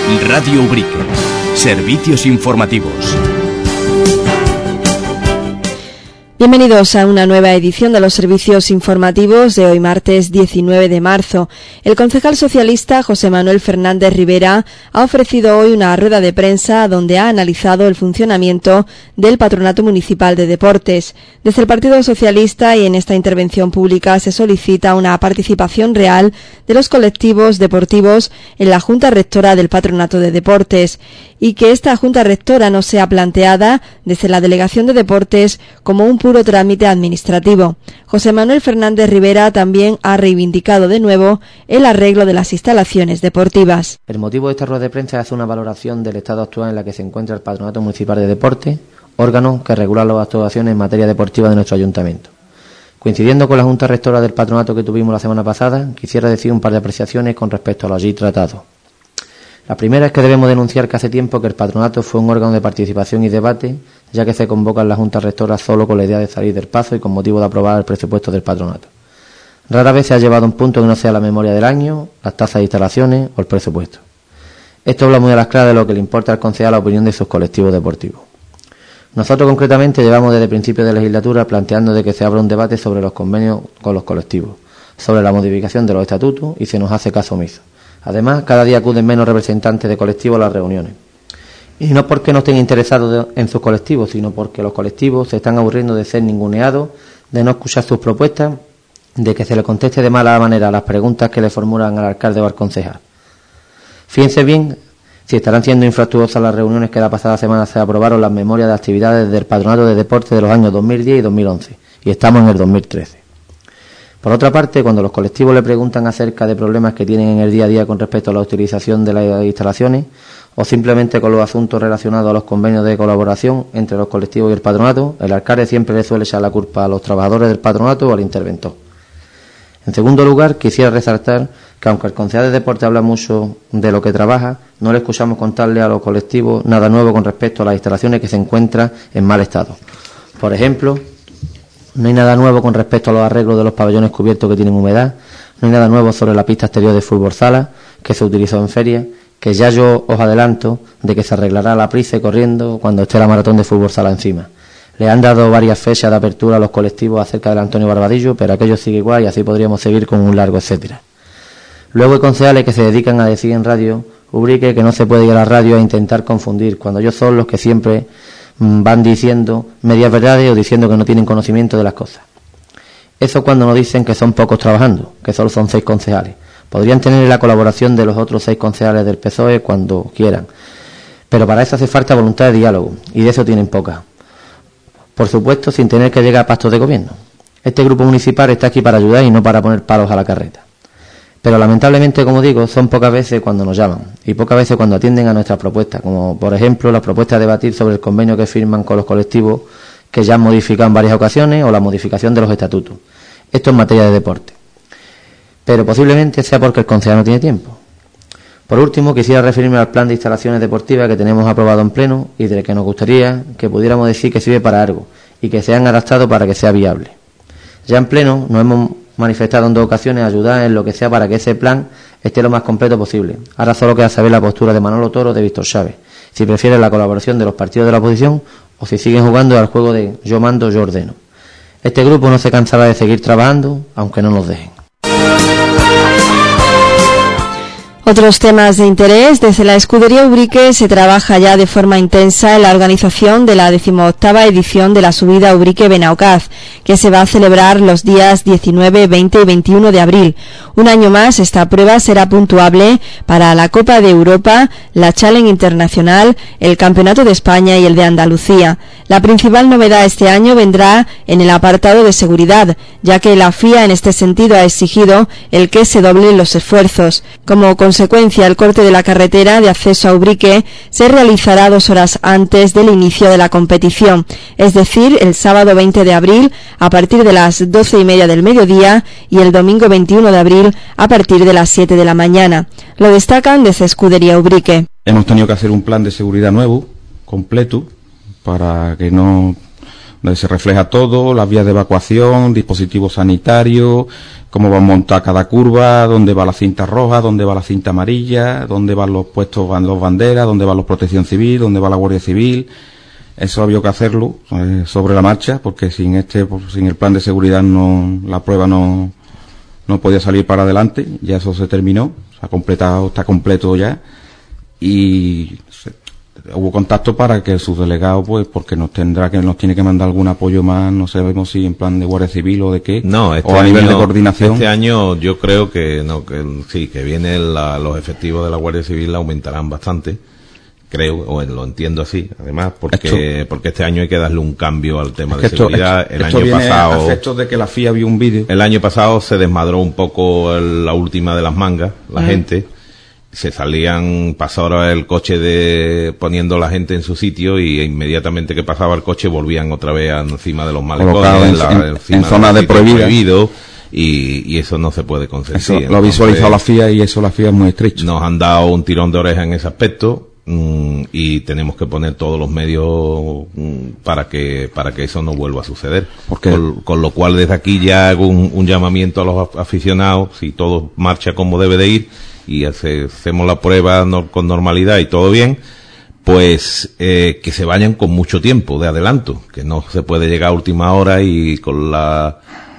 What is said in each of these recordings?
Radio Ubrique. Servicios informativos. Bienvenidos a una nueva edición de los servicios informativos de hoy martes 19 de marzo. El concejal socialista José Manuel Fernández Rivera ha ofrecido hoy una rueda de prensa donde ha analizado el funcionamiento del Patronato Municipal de Deportes. Desde el Partido Socialista y en esta intervención pública se solicita una participación real de los colectivos deportivos en la Junta Rectora del Patronato de Deportes y que esta Junta Rectora no sea planteada desde la Delegación de Deportes como un puro trámite administrativo. José Manuel Fernández Rivera también ha reivindicado de nuevo el arreglo de las instalaciones deportivas. El motivo de esta rueda de prensa es hacer una valoración del estado actual en la que se encuentra el Patronato Municipal de Deportes, órgano que regula las actuaciones en materia deportiva de nuestro ayuntamiento. Coincidiendo con la Junta Rectora del Patronato que tuvimos la semana pasada, quisiera decir un par de apreciaciones con respecto a lo allí tratado. La primera es que debemos denunciar que hace tiempo que el patronato fue un órgano de participación y debate, ya que se convoca en la Junta Rectora solo con la idea de salir del paso y con motivo de aprobar el presupuesto del patronato. Rara vez se ha llevado a un punto que no sea la memoria del año, las tasas de instalaciones o el presupuesto. Esto habla muy a las claras de lo que le importa al concejal la opinión de sus colectivos deportivos. Nosotros concretamente llevamos desde principios de legislatura planteando de que se abra un debate sobre los convenios con los colectivos, sobre la modificación de los estatutos y se nos hace caso omiso. Además, cada día acuden menos representantes de colectivos a las reuniones. Y no porque no estén interesados en sus colectivos, sino porque los colectivos se están aburriendo de ser ninguneados, de no escuchar sus propuestas, de que se le conteste de mala manera a las preguntas que le formulan al alcalde o al concejal. Fíjense bien si estarán siendo infructuosas las reuniones que la pasada semana se aprobaron las memorias de actividades del Patronato de Deportes de los años 2010 y 2011, y estamos en el 2013. Por otra parte, cuando los colectivos le preguntan acerca de problemas que tienen en el día a día con respecto a la utilización de las instalaciones o simplemente con los asuntos relacionados a los convenios de colaboración entre los colectivos y el patronato, el alcalde siempre le suele echar la culpa a los trabajadores del patronato o al interventor. En segundo lugar, quisiera resaltar que aunque el concejal de deporte habla mucho de lo que trabaja, no le escuchamos contarle a los colectivos nada nuevo con respecto a las instalaciones que se encuentran en mal estado. Por ejemplo, no hay nada nuevo con respecto a los arreglos de los pabellones cubiertos que tienen humedad, no hay nada nuevo sobre la pista exterior de fútbol sala que se utilizó en feria, que ya yo os adelanto de que se arreglará la prisa y corriendo cuando esté la maratón de fútbol sala encima. Le han dado varias fechas de apertura a los colectivos acerca del Antonio Barbadillo, pero aquello sigue igual y así podríamos seguir con un largo etcétera. Luego hay concejales que se dedican a decir en Radio Ubrique que no se puede ir a la radio a intentar confundir, cuando ellos son los que siempre van diciendo medias verdades o diciendo que no tienen conocimiento de las cosas. Eso cuando nos dicen que son pocos trabajando, que solo son 6 concejales. Podrían tener la colaboración de los otros 6 concejales del PSOE cuando quieran, pero para eso hace falta voluntad de diálogo, y de eso tienen poca. Por supuesto, sin tener que llegar a pactos de gobierno. Este grupo municipal está aquí para ayudar y no para poner palos a la carreta. Pero lamentablemente, como digo, son pocas veces cuando nos llaman y pocas veces cuando atienden a nuestras propuestas, como por ejemplo las propuestas de debatir sobre el convenio que firman con los colectivos que ya han modificado en varias ocasiones o la modificación de los estatutos. Esto en materia de deporte. Pero posiblemente sea porque el concejal no tiene tiempo. Por último, quisiera referirme al plan de instalaciones deportivas que tenemos aprobado en pleno y del que nos gustaría que pudiéramos decir que sirve para algo y que se han adaptado para que sea viable. Ya en pleno nos hemos manifestado en 2 ocasiones ayudar en lo que sea para que ese plan esté lo más completo posible. Ahora solo queda saber la postura de Manolo Toro o de Víctor Chávez, si prefieren la colaboración de los partidos de la oposición o si siguen jugando al juego de yo mando, yo ordeno. Este grupo no se cansará de seguir trabajando, aunque no nos dejen. Otros temas de interés. Desde la Escudería Ubrique se trabaja ya de forma intensa en la organización de la 18ª edición de la subida Ubrique-Benaocaz, que se va a celebrar los días 19, 20 y 21 de abril. Un año más, esta prueba será puntuable para la Copa de Europa, la Challenge Internacional, el Campeonato de España y el de Andalucía. La principal novedad este año vendrá en el apartado de seguridad, ya que la FIA en este sentido ha exigido el que se doblen los esfuerzos. Como consecuencia, el corte de la carretera de acceso a Ubrique se realizará 2 horas antes del inicio de la competición, es decir, el sábado 20 de abril a partir de las 12:30 del mediodía y el domingo 21 de abril a partir de las 7 de la mañana. Lo destacan desde Escudería Ubrique. Hemos tenido que hacer un plan de seguridad nuevo, completo, para que no donde se refleja todo, las vías de evacuación, dispositivos sanitarios, cómo van montar cada curva, dónde va la cinta roja, dónde va la cinta amarilla, dónde van los puestos, van los banderas, dónde va la protección civil, dónde va la Guardia Civil. Eso había que hacerlo sobre la marcha, porque sin el plan de seguridad la prueba no podía salir para adelante. Ya eso se terminó, se ha completado, está completo ya, y hubo contacto para que el subdelegado, pues, porque nos tiene que mandar algún apoyo más, no sabemos si en plan de Guardia Civil o de qué, no, o a nivel de coordinación. Este año yo creo que no, que sí, que los efectivos de la Guardia Civil aumentarán bastante. Creo, o lo entiendo así, además, porque este año hay que darle un cambio al tema de seguridad. El año pasado, a efectos de que la FIA vio un vídeo. El año pasado se desmadró un poco la última de las mangas, la gente. Se pasaba el coche poniendo la gente en su sitio, y inmediatamente que pasaba el coche volvían otra vez encima de los malecones, en zonas de prohibido. Y eso no se puede consentir. Eso lo ha visualizado la FIA, y eso la FIA es muy estricto. Nos han dado un tirón de oreja en ese aspecto. Y tenemos que poner todos los medios para que eso no vuelva a suceder. Con lo cual, desde aquí ya hago un llamamiento a los aficionados: si todo marcha como debe de ir y hacemos la prueba con normalidad y todo bien, pues que se vayan con mucho tiempo de adelanto, que no se puede llegar a última hora y con las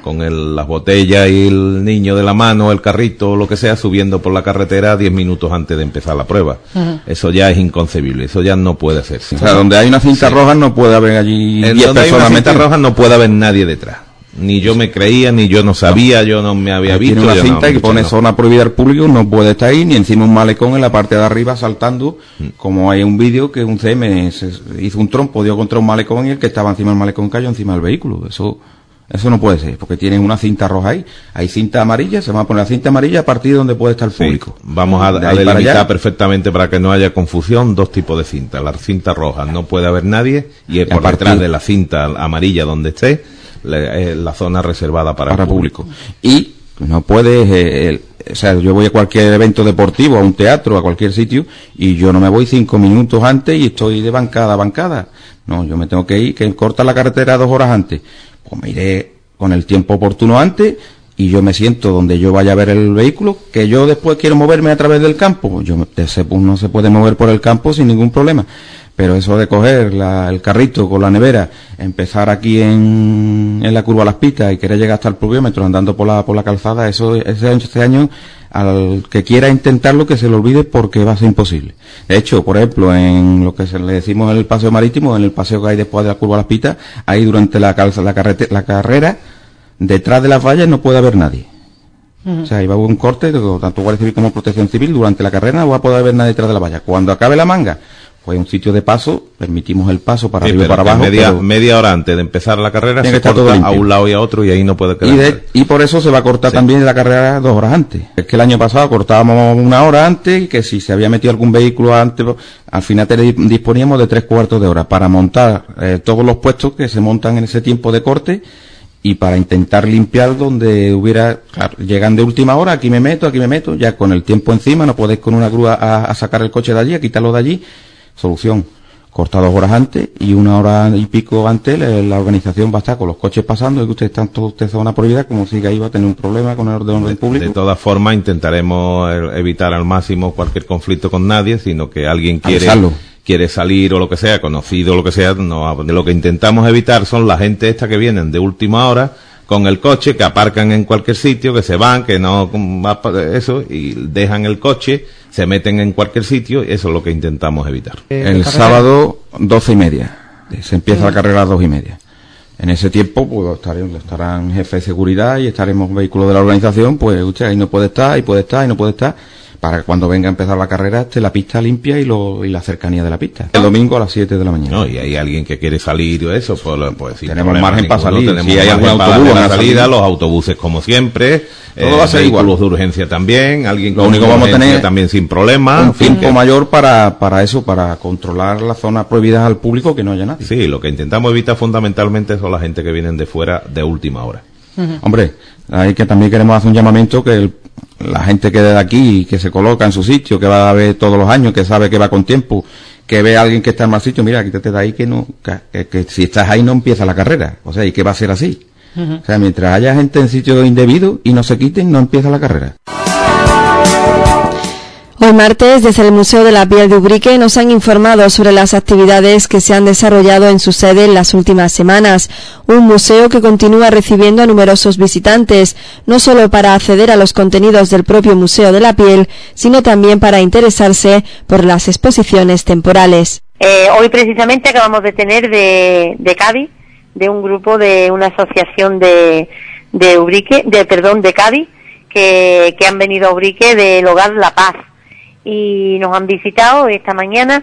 botellas y el niño de la mano, el carrito o lo que sea, subiendo por la carretera 10 minutos antes de empezar la prueba. Eso ya es inconcebible, eso ya no puede hacerse. O sea, donde hay una cinta roja no puede haber allí 10 donde hay una cinta roja no puede haber nadie detrás. Ni yo me creía, ni yo no sabía, yo no me había visto. Tiene una cinta que pone zona prohibida al público, no puede estar ahí, ni encima un malecón en la parte de arriba saltando, como hay un vídeo que un CM hizo un trompo, dio contra un malecón, y el que estaba encima del malecón cayó encima del vehículo. Eso no puede ser, porque tienen una cinta roja ahí. Hay cinta amarilla, se va a poner la cinta amarilla a partir de donde puede estar el público. Sí, vamos a delimitar perfectamente, para que no haya confusión, dos tipos de cinta. La cinta roja no puede haber nadie, y por detrás de la cinta amarilla donde esté, la zona reservada para el público. Y no puedes, o sea, yo voy a cualquier evento deportivo, a un teatro, a cualquier sitio, y yo no me voy 5 minutos antes y estoy de bancada a bancada. No, yo me tengo que ir, que corta la carretera 2 horas antes. Pues me iré con el tiempo oportuno antes, y yo me siento donde yo vaya a ver el vehículo. Que yo después quiero moverme a través del campo, no se puede mover por el campo sin ningún problema. Pero eso de coger el carrito con la nevera, empezar aquí en la curva Las Pitas y querer llegar hasta el pluviómetro andando por la calzada, este año, al que quiera intentarlo, que se lo olvide, porque va a ser imposible. De hecho, por ejemplo, en lo que le decimos el paseo marítimo, en el paseo que hay después de la curva Las Pitas, ahí durante la carrera, detrás de las vallas no puede haber nadie. O sea, ahí va a haber un corte, tanto Guardia Civil como Protección Civil, durante la carrera no va a poder haber nadie detrás de la valla. Cuando acabe la manga, pues un sitio de paso, permitimos el paso para arriba y para abajo. Media hora antes de empezar la carrera se corta a un lado y a otro, y ahí no puede quedar. Y por eso se va a cortar también la carrera 2 horas antes. Es que el año pasado cortábamos 1 hora antes, y que si se había metido algún vehículo antes, al final disponíamos de 3/4 de hora para montar todos los puestos que se montan en ese tiempo de corte, y para intentar limpiar donde hubiera, claro, llegan de última hora, aquí me meto, ya con el tiempo encima, no podéis con una grúa a sacar el coche de allí, a quitarlo de allí. Solución: corta 2 horas antes, y 1 hora y pico antes la organización va a estar con los coches pasando, y que ustedes están todos zona prohibida, como si que ahí va a tener un problema con el orden público. De todas formas, intentaremos evitar al máximo cualquier conflicto con nadie, sino que alguien quiere salir o lo que sea, conocido o lo que sea, no, de lo que intentamos evitar son la gente esta que vienen de última hora con el coche, que aparcan en cualquier sitio, que se van, que no, eso, y dejan el coche, se meten en cualquier sitio, y eso es lo que intentamos evitar. El sábado 12:30 se empieza la carrera a 2:30. En ese tiempo pues estarán jefe de seguridad y estaremos vehículos de la organización, pues usted ahí no puede estar, ahí puede estar, ahí no puede estar, para que cuando venga a empezar la carrera esté la pista limpia y la cercanía de la pista. El domingo a las 7 de la mañana. No, y hay alguien que quiere salir o eso, pues sí, tenemos margen para salir. Si hay algún autobús a la salida, los autobuses como siempre, todo va a ser igual. Vehículos de urgencia también, alguien lo único vamos a tener también sin problema. Un tiempo mayor para eso, para controlar las zonas prohibidas al público, que no haya nadie. Sí, lo que intentamos evitar fundamentalmente son la gente que vienen de fuera de última hora. Hombre, hay que también queremos hacer un llamamiento, que la gente que de aquí, que se coloca en su sitio, que va a ver todos los años, que sabe que va con tiempo, que ve a alguien que está en mal sitio, mira, quítate de ahí que si estás ahí no empieza la carrera, o sea, y que va a ser así. O sea, mientras haya gente en sitio indebido y no se quiten, no empieza la carrera. Hoy martes, desde el Museo de la Piel de Ubrique nos han informado sobre las actividades que se han desarrollado en su sede en las últimas semanas. Un museo que continúa recibiendo a numerosos visitantes, no solo para acceder a los contenidos del propio Museo de la Piel, sino también para interesarse por las exposiciones temporales. Hoy precisamente acabamos de tener de Cádiz, de un grupo de una asociación de Cádiz, que han venido a Ubrique del Hogar La Paz y nos han visitado esta mañana.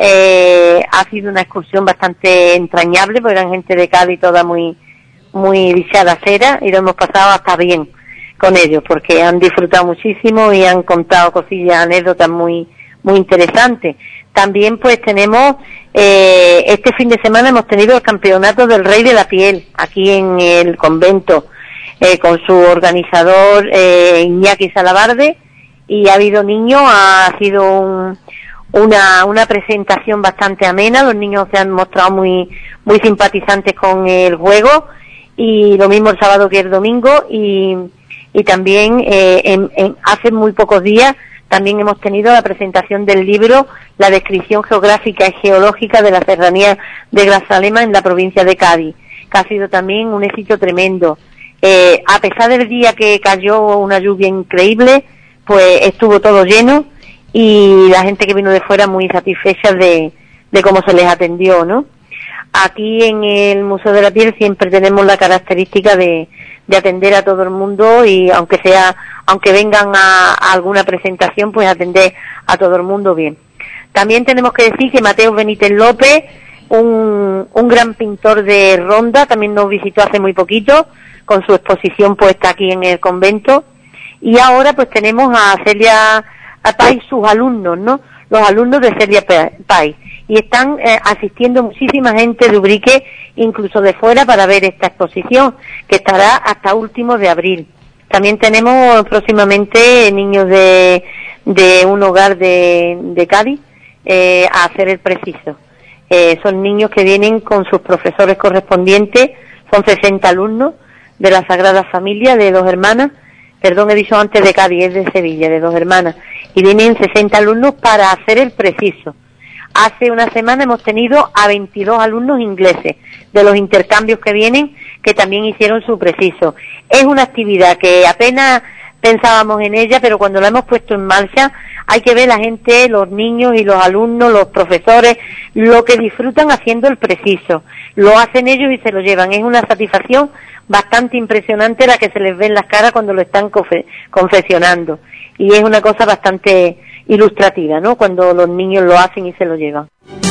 Ha sido una excursión bastante entrañable porque eran gente de Cádiz toda muy dicharacera y lo hemos pasado hasta bien con ellos porque han disfrutado muchísimo y han contado cosillas, anécdotas muy interesantes. También pues tenemos este fin de semana hemos tenido el campeonato del Rey de la Piel aquí en el convento con su organizador Iñaki Salabarde, y ha habido niños, ha sido una presentación bastante amena, los niños se han mostrado muy simpatizantes con el juego, y lo mismo el sábado que el domingo, y también hace muy pocos días también hemos tenido la presentación del libro La descripción geográfica y geológica de la serranía de Grazalema en la provincia de Cádiz, que ha sido también un éxito tremendo. A pesar del día que cayó una lluvia increíble, pues estuvo todo lleno y la gente que vino de fuera muy satisfecha de cómo se les atendió, ¿no? Aquí en el Museo de la Piel siempre tenemos la característica de atender a todo el mundo, y aunque vengan a alguna presentación, pues atender a todo el mundo bien. También tenemos que decir que Mateo Benítez López, un gran pintor de Ronda, también nos visitó hace muy poquito con su exposición puesta aquí en el convento. Y ahora pues tenemos a Celia Pais, sus alumnos, ¿no? Los alumnos de Celia Pais. Y están asistiendo muchísima gente de Ubrique, incluso de fuera, para ver esta exposición, que estará hasta últimos de abril. También tenemos próximamente niños de un hogar de Cádiz a hacer el preciso. Son niños que vienen con sus profesores correspondientes, son 60 alumnos de la Sagrada Familia, de Dos Hermanas, he dicho antes de Cádiz, es de Sevilla, de Dos Hermanas, y vienen 60 alumnos para hacer el preciso. Hace una semana hemos tenido a 22 alumnos ingleses de los intercambios que vienen, que también hicieron su preciso. Es una actividad que apenas pensábamos en ella, pero cuando la hemos puesto en marcha, hay que ver la gente, los niños y los alumnos, los profesores, lo que disfrutan haciendo el preciso. Lo hacen ellos y se lo llevan. Es una satisfacción bastante impresionante la que se les ve en las caras cuando lo están confeccionando. Y es una cosa bastante ilustrativa, ¿no? Cuando los niños lo hacen y se lo llevan.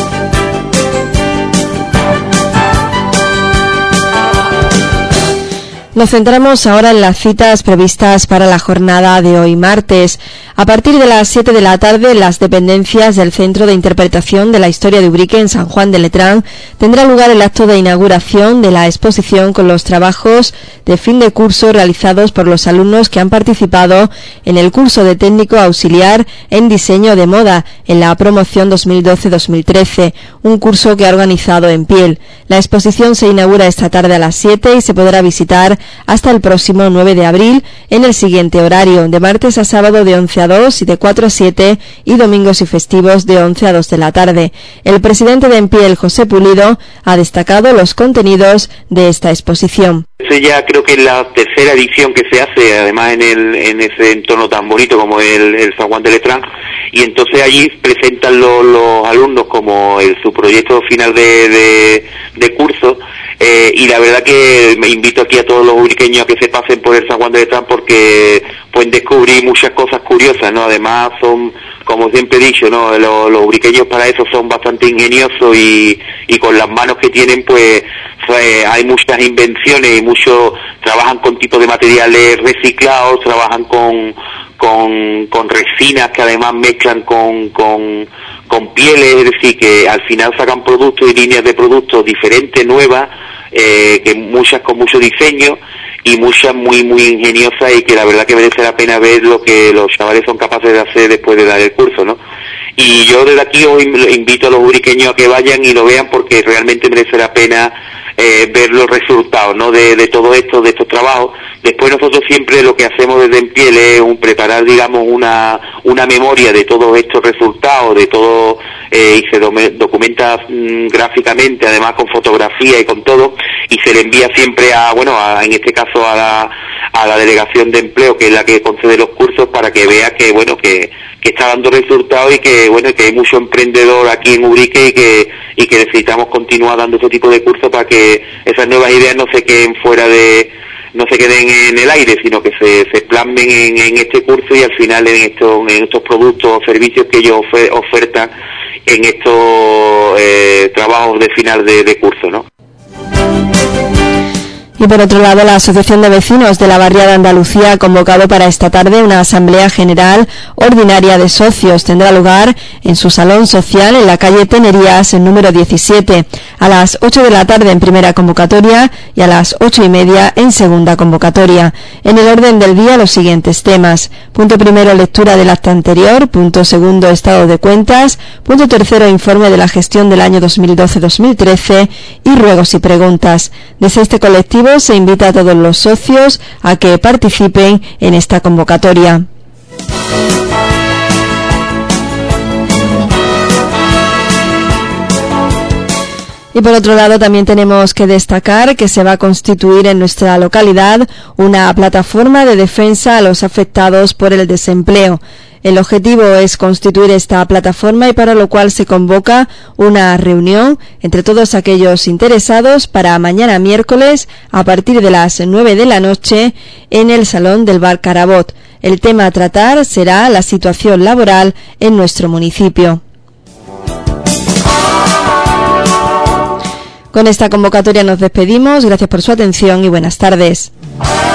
Nos centramos ahora en las citas previstas para la jornada de hoy martes. A partir de las 7 de la tarde, las dependencias del Centro de Interpretación de la Historia de Ubrique en San Juan de Letrán tendrá lugar el acto de inauguración de la exposición con los trabajos de fin de curso realizados por los alumnos que han participado en el curso de técnico auxiliar en diseño de moda en la promoción 2012-2013, un curso que ha organizado En Piel. La exposición se inaugura esta tarde a las 7 y se podrá visitar hasta el próximo 9 de abril en el siguiente horario, de martes a sábado de 11 a 2 y de 4 a 7, y domingos y festivos de 11 a 2 de la tarde. El presidente de En Piel, José Pulido, ha destacado los contenidos de esta exposición. Ya creo que es la tercera edición que se hace, además en ese entorno tan bonito como el San Juan de Letrán, y entonces allí presentan los alumnos como su proyecto final de curso. Y la verdad que me invito aquí a todos los ubriqueños a que se pasen por el San Juan de Letrán, porque pueden descubrir muchas cosas curiosas, ¿no? Además son, como siempre he dicho, ¿no? Los ubriqueños para eso son bastante ingeniosos y con las manos que tienen pues hay muchas invenciones y trabajan con tipos de materiales reciclados, trabajan con resinas que además mezclan con pieles, es decir, que al final sacan productos y líneas de productos diferentes, nuevas, que muchas con mucho diseño, muchas muy ingeniosas, y que la verdad que merece la pena ver lo que los chavales son capaces de hacer después de dar el curso, ¿no? Y yo desde aquí os invito a los ubriqueños a que vayan y lo vean, porque realmente merece la pena ver los resultados, ¿no? de todo esto, de estos trabajos. Después nosotros siempre lo que hacemos desde Enpiel es preparar, digamos, una memoria de todos estos resultados, de todo, y se documenta gráficamente, además con fotografía y con todo, y se le envía siempre en este caso a la delegación de empleo, que es la que concede los cursos, para que vea que está dando resultados, y que hay mucho emprendedor aquí en Ubrique, y que necesitamos continuar dando este tipo de cursos para que esas nuevas ideas no se queden en el aire, sino que se plasmen en este curso, y al final en estos productos o servicios que ellos ofertan en estos trabajos de final de curso, ¿no? Y por otro lado, la Asociación de Vecinos de la Barriada Andalucía ha convocado para esta tarde una Asamblea General Ordinaria de Socios. Tendrá lugar en su Salón Social en la calle Tenerías, en número 17, a las 8 de la tarde en primera convocatoria y a las 8:30 en segunda convocatoria. En el orden del día, los siguientes temas: punto primero, lectura del acta anterior; punto segundo, estado de cuentas; punto tercero, informe de la gestión del año 2012-2013 y ruegos y preguntas. Desde este colectivo se invita a todos los socios a que participen en esta convocatoria. Y por otro lado, también tenemos que destacar que se va a constituir en nuestra localidad una plataforma de defensa a los afectados por el desempleo. El objetivo es constituir esta plataforma, y para lo cual se convoca una reunión entre todos aquellos interesados para mañana miércoles a partir de las 9 de la noche en el Salón del Bar Carabot. El tema a tratar será la situación laboral en nuestro municipio. Con esta convocatoria nos despedimos. Gracias por su atención y buenas tardes.